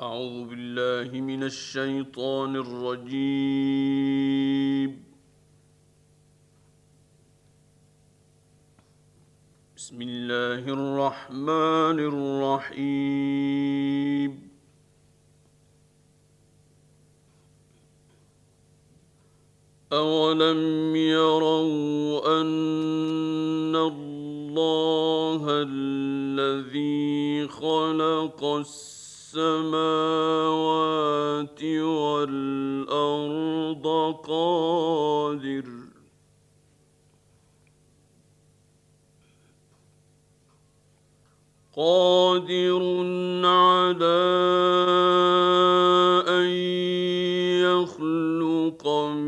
أعوذ بالله من الشيطان الرجيم. بسم الله الرحمن الرحيم. أولم يروا أن الله الذي خلق السماوات والأرض قادر على أن يخلق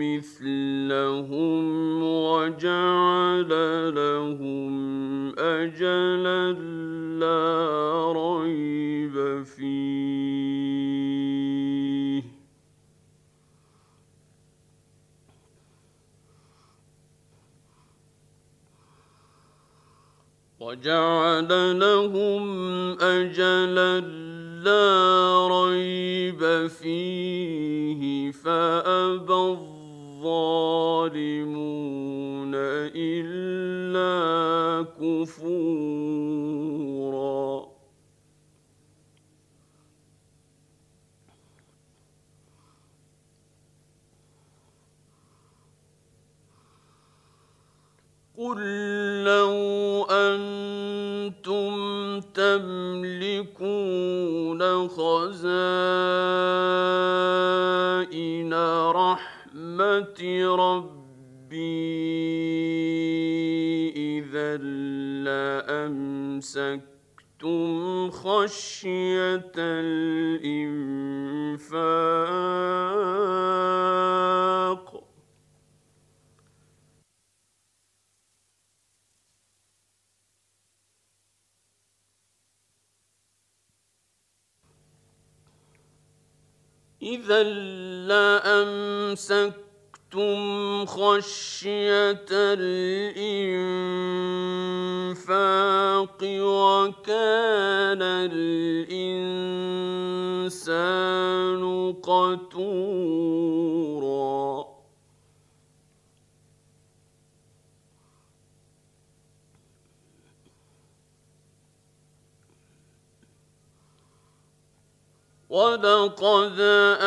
مثلهم وجعل لهم أجلا لا ريب فيه وجعل لهم أجلا لا ريب فيه فأبى الظالمون إلا كفورا. قل لو أنتم تملكون خزائن رحمة ربي إذا لأمسكتم خشية الإنفاق وكان الإنسان قتورا. ولقد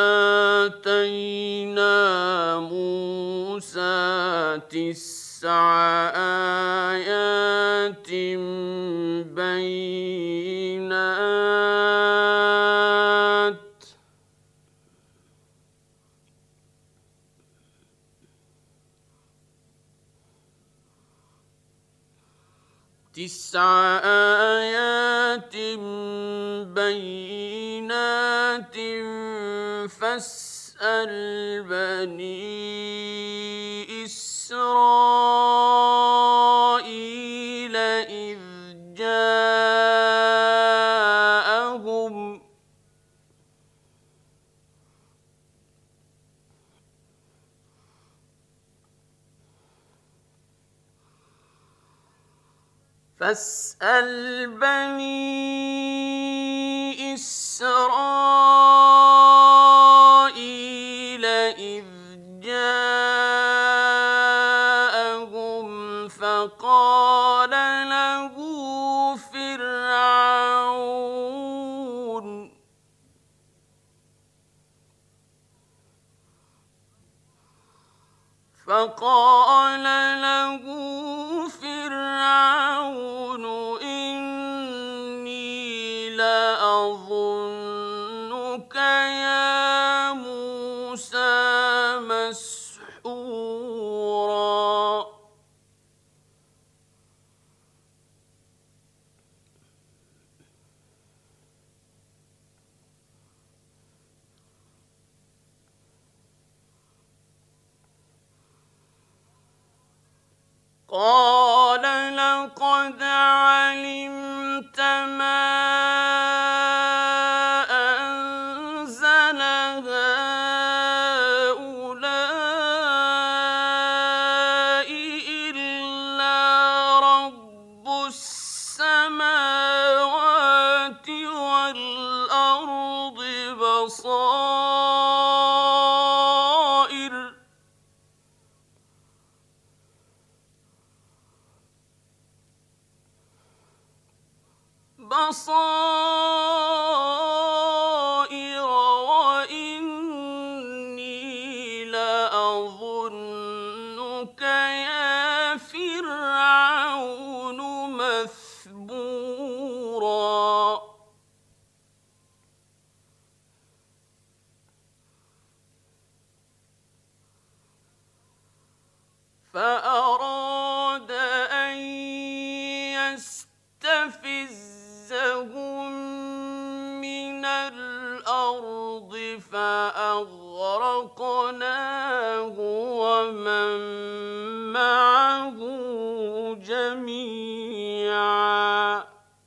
آتينا موسى 9 آيات بينات فاسأل بني إسرائيل إذ جاءهم فقال له فرعون إني لأظنك يا موسى مسحورا. قال لقد علمت ما أنزل هؤلاء إلا رب السماوات والأرض بصائر وإني لأظنك يا فرعون مثبورا فأراد أن يستفزهم من الأرض فأغرقناه ومن معه جميعا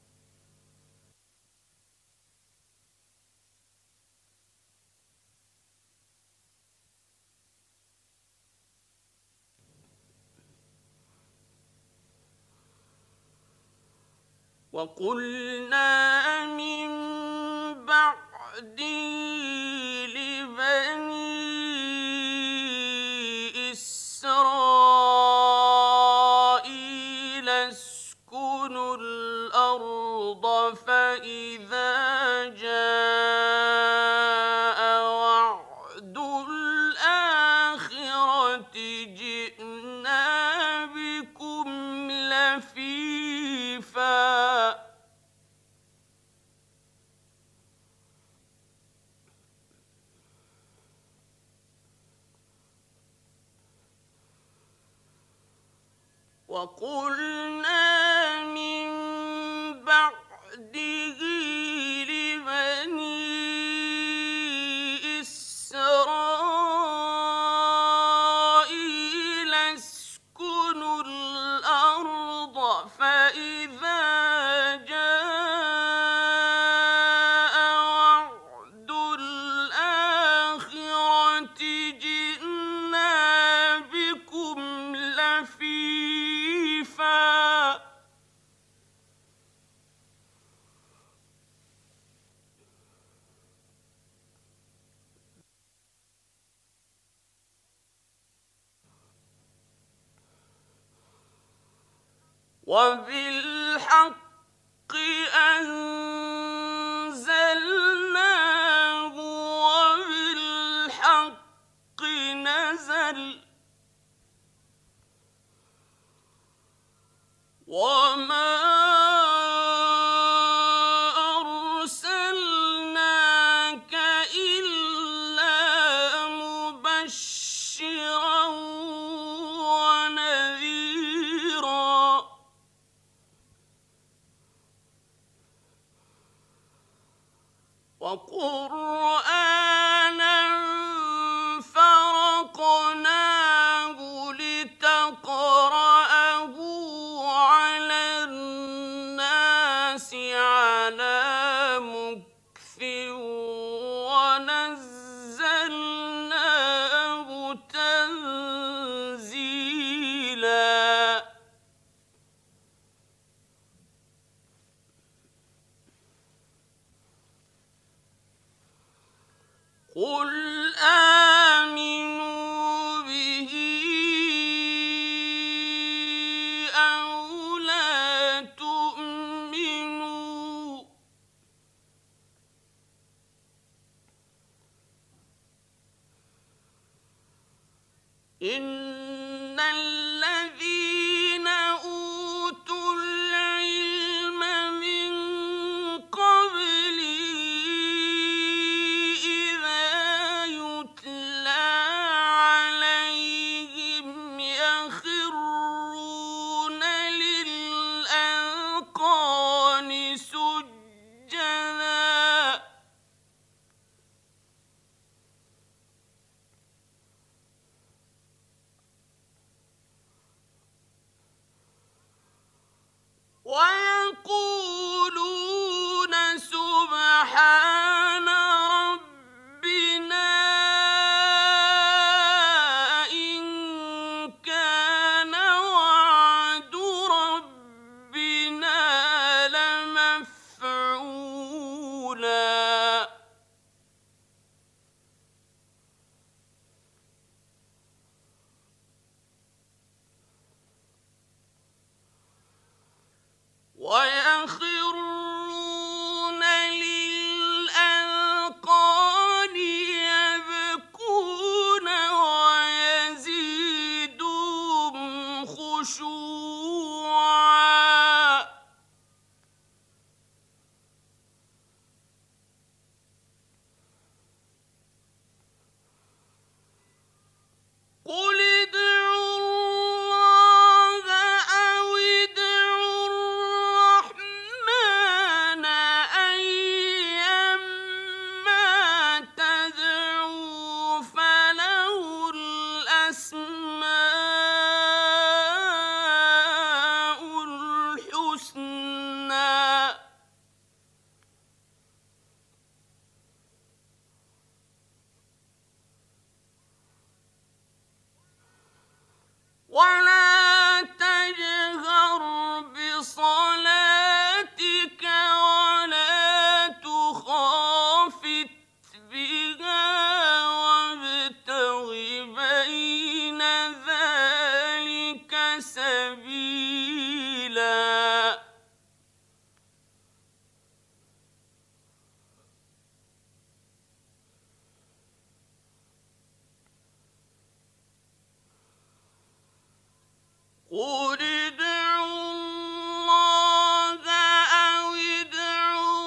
وقلنا من بعده لبني إسرائيل اسكنوا الأرض فإذا جاء وعد الآخرة جئنا بكم لفيفا وقلنا من بعده لبني إسرائيل اسكنوا الأرض فإذا جاء وعد الآخرة جئنا بكم لفيفا وبالحق أنزلناه وبالحق نزل وما أرسلناك إلا مبشرا ونذيرا وقرآنا فرقناه لتقرأه على الناس على مكث ونزلناه تنزيلا قل آمنوا به أو لا تؤمنوا إن الذين أوتوا العلم من قبله إذا يتلى عليهم يخرون للأذقان سجدا ويخرون للأذقان يبكون ويزيدهم خشوعا قل ادعوا الله أو ادعوا الرحمن أيما تدعوا فله الأسماء الحسنى ولا تجهر بصلاتك ولا تخافت بها وابتغ بين ذلك سبيلا قل ادعوا الله أو ادعوا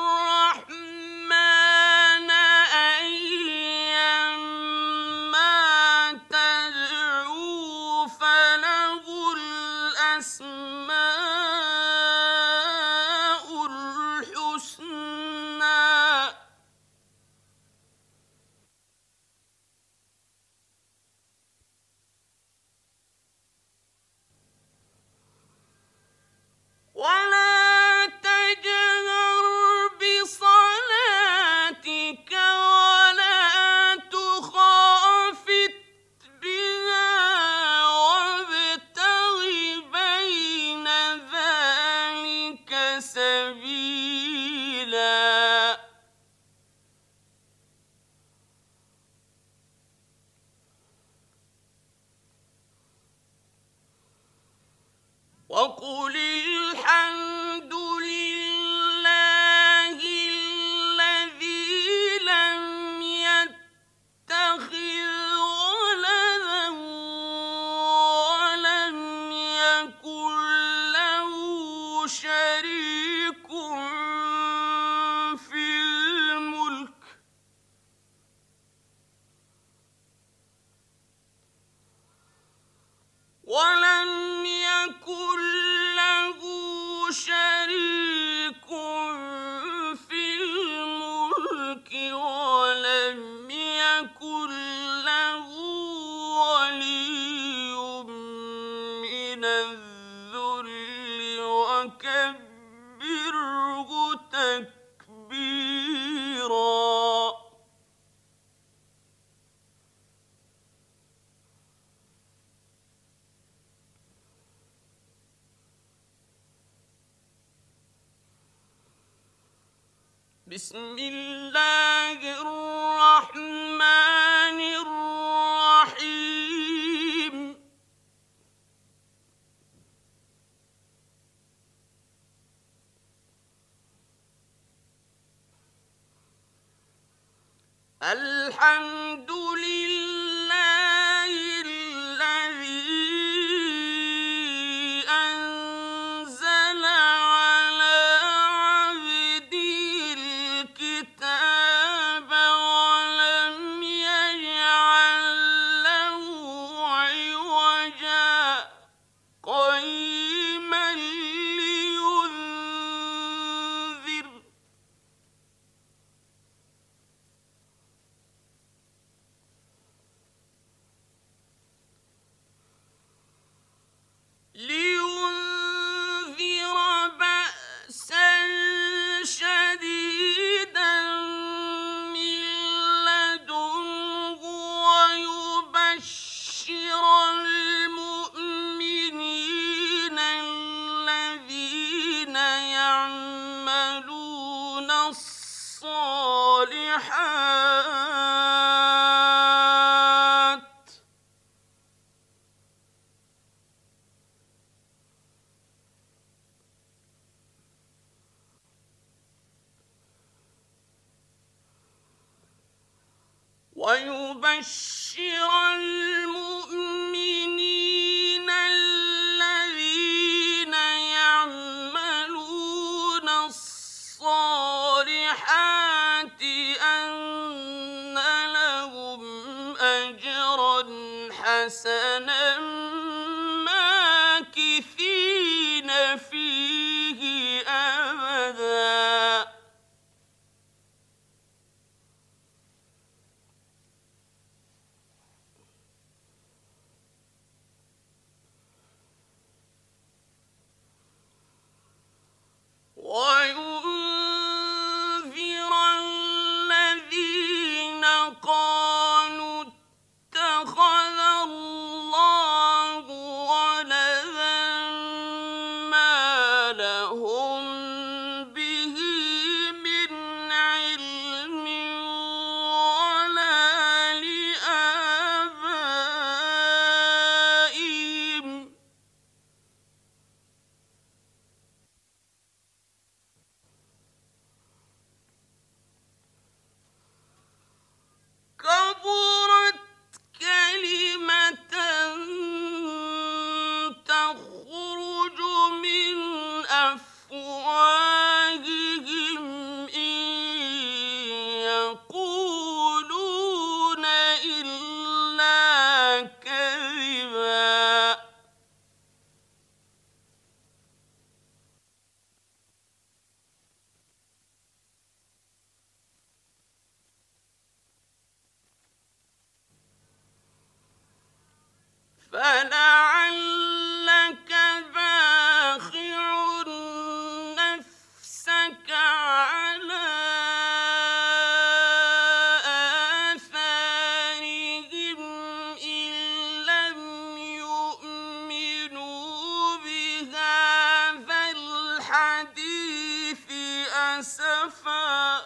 الرحمن أيما تدعوا فله الأسماء الحسنى ولا تجهر بصلاتك ولا تخافت بها وابتغ بين ذلك سبيلا وقل الحمد لله الذي لم يتخذ ولدا ولم يكن له شريك في الملك ولم يكن له شريك في الملك ولم يكن له ولي من الذل وكبره تكبيرا بسم الله الرحمن الرحيم الحمد لله الذي أنزل على عبده الكتاب ولم يجعل له عوجا قيما لينذر ويبشر المؤمنين الذين يعملون الصالحات أن لهم أجرا حسنا ماكثين فيه أبدا. وينذر الذين قالوا اتخذ الله ولدا ما لهم به من علم ولا لآبائهم كبرت كلمة تخرج من أفواههم إن يقولون إلا كذبا. فلعلك باخع نفسك على آثارهم إن لم يؤمنوا بهذا الحديث أسفا.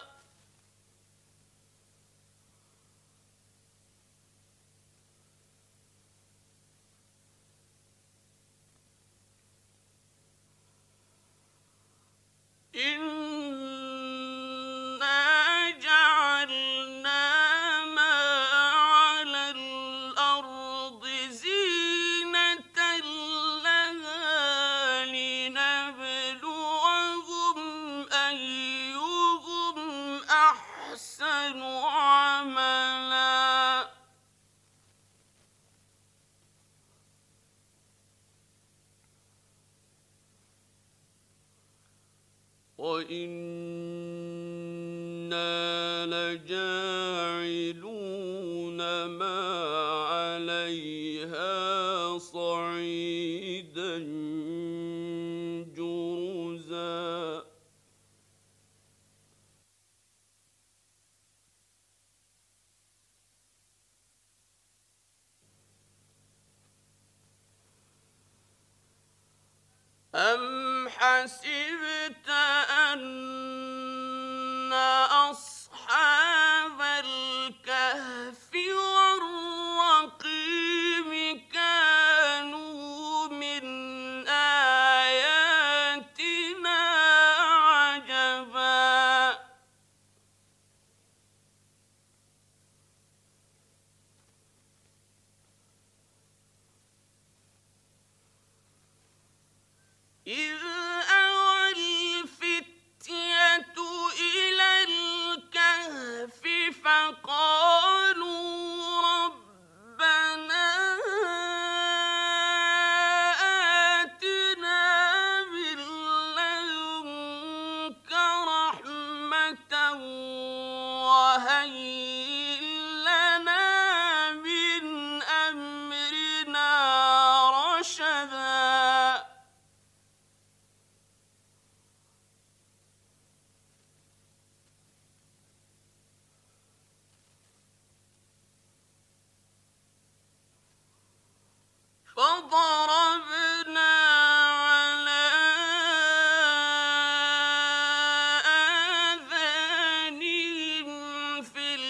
إنا جعلنا ما على الأرض زينة لها لنبلوهم أيهم أحسن عملا. وإنا لجاعلون ما عليها صعيدا جرزا. أم حسبت أن أصحاب الكهف والرقيم كانوا من آياتنا عجبا. إذ أوى الفتية إلى الكهف فقالوا ربنا آتنا من لدنك رحمة وهيئ لنا من أمرنا رشدا. فضربنا على آذانهم في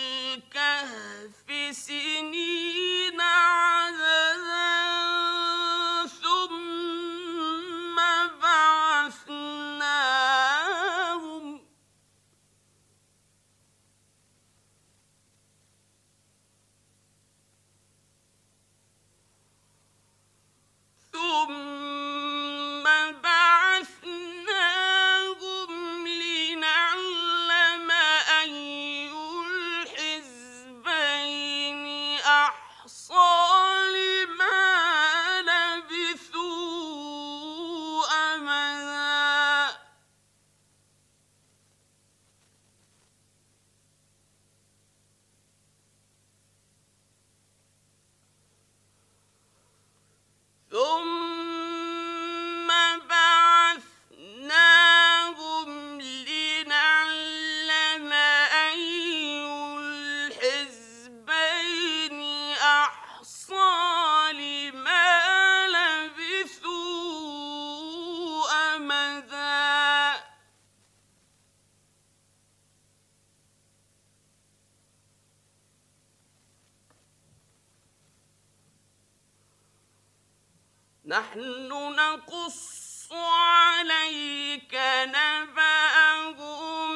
نحن نقص عليك نبأهم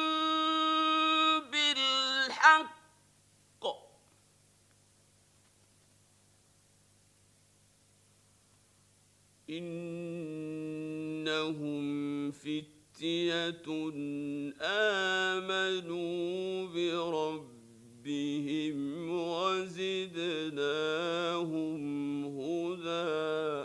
بالحق إنهم فتية آمنوا بربهم وزدناهم هدى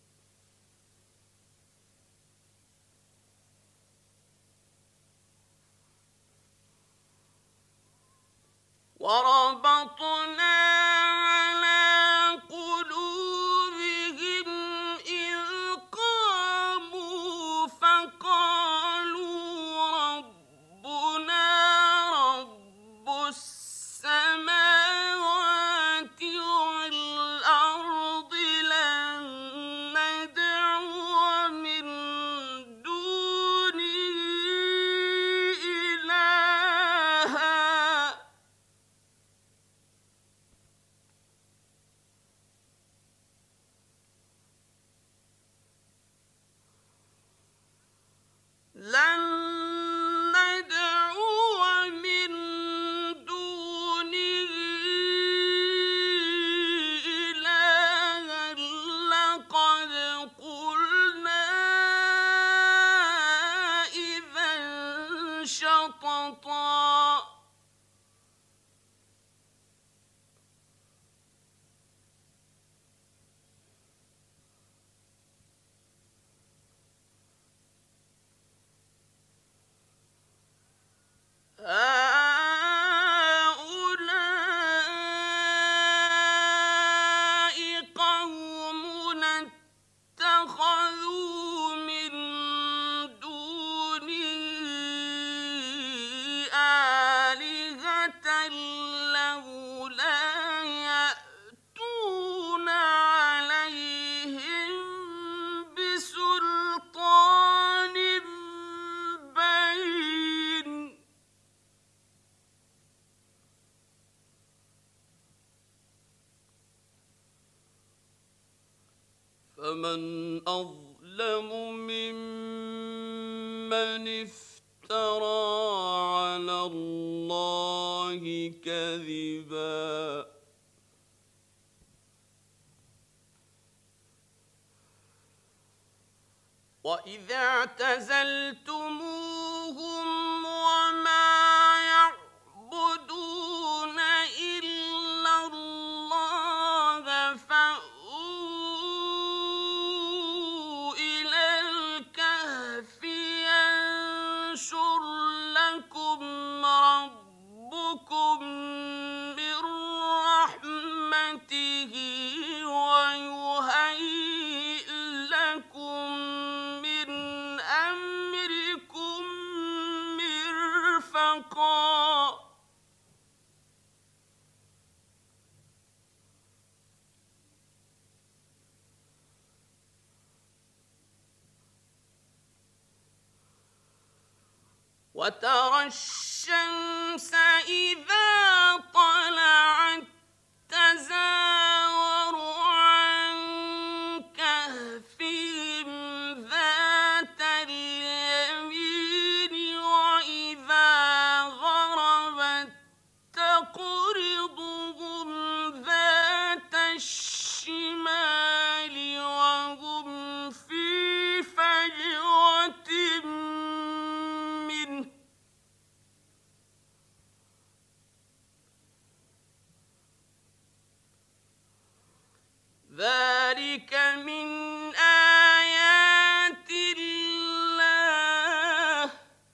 وربطنا على قلوبهم إذ قاموا فقالوا ربنا رب السماوات والأرض لن ندعو من دونه إلها لن ندعو من دونه إلها لقد قلنا إذا شططا هؤلاء قوم اتخذوا من دونه آلهة لولا يأتون عليهم بسلطان بين فمن أظلم ممن افترى على الله كذبا وإذا اعتزلتموهم وما يعبدون إلا الله فأووا إلى الكهف ينشر لكم ربكم من رحمته ويهيئ لكم من أمركم مرفقا وترى الشمس إذا طلعت تزاور عن كهفهم ذات اليمين وإذا غربت تقرضهم ذات الشمال وهم في فجوة منه ذلك من آيات الله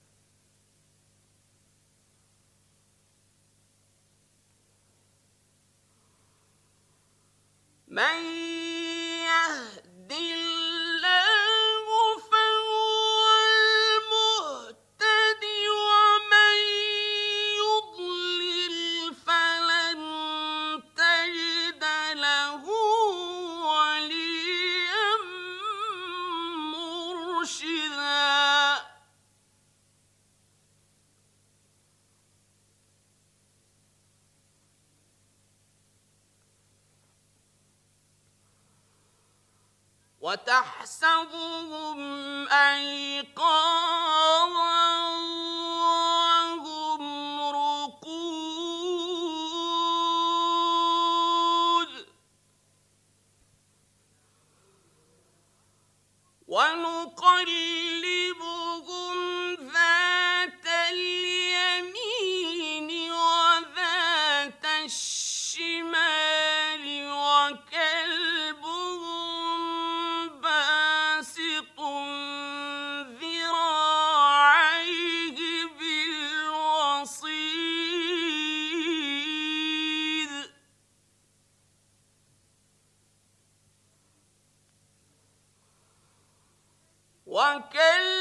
من يهد الله فهو المهتد ومن يضلل فلن تجد له وليا مرشدا وتحسبهم أيقاظا وهم رقود ونقلبهم ذات اليمين وذات الشمال وكلبهم باسط ذراعيه بالوصيد وكلبهم